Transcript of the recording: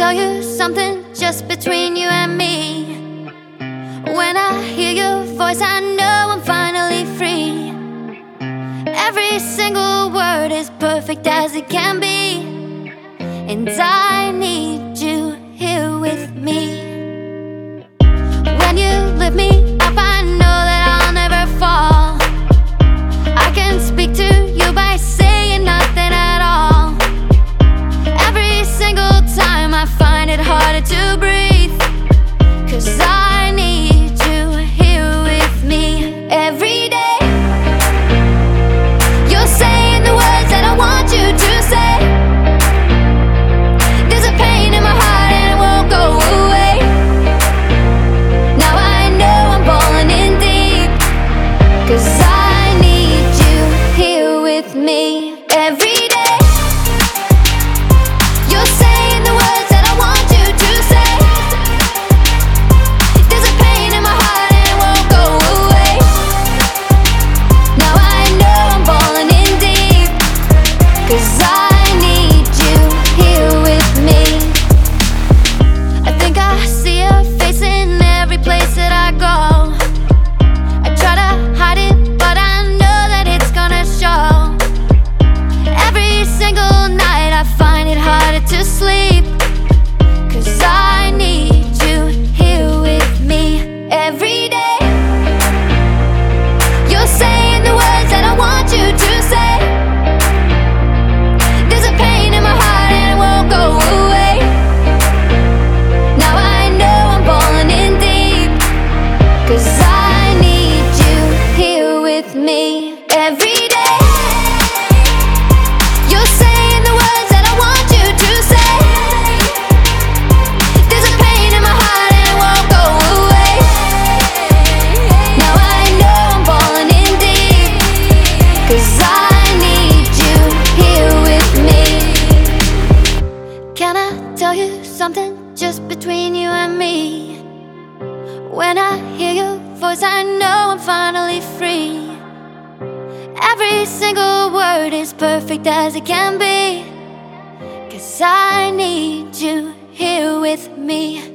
tell you something just between you and me? When I hear your voice, I know I'm finally free. Every single word is perfect as it can be, and I need you here with me. When you lift me up, I know that I'll never fall. I can speak to you by saying nothing at all. Every single time I find it harder to breathe, 'cause I need you here with me every day. You're saying the words that I want you to say. There's a pain in my heart and it won't go away. Now I know I'm falling in deep, 'cause I need you here with me every day. You're saying the words that I want you to say. There's a pain in my heart and it won't go away. Now I know I'm falling in deep, 'cause I need you here with me. I think I see your face in every place that I go. I try to hide it, but I know that it's gonna show. Every single night I find it harder to sleep, 'cause I need you here with me every day. You're saying the words that I want you to say. There's a pain in my heart and it won't go away. Now I know I'm falling in deep, 'cause I need you here with me every day. You're saying the words that I want you to say. There's a pain in my heart and it won't go away. Now I know I'm falling in deep, 'cause I need you here with me. Can I tell you something just between you and me? When I hear your voice, I know I'm finally free. Every single word is perfect as it can be, 'cause I need you here with me.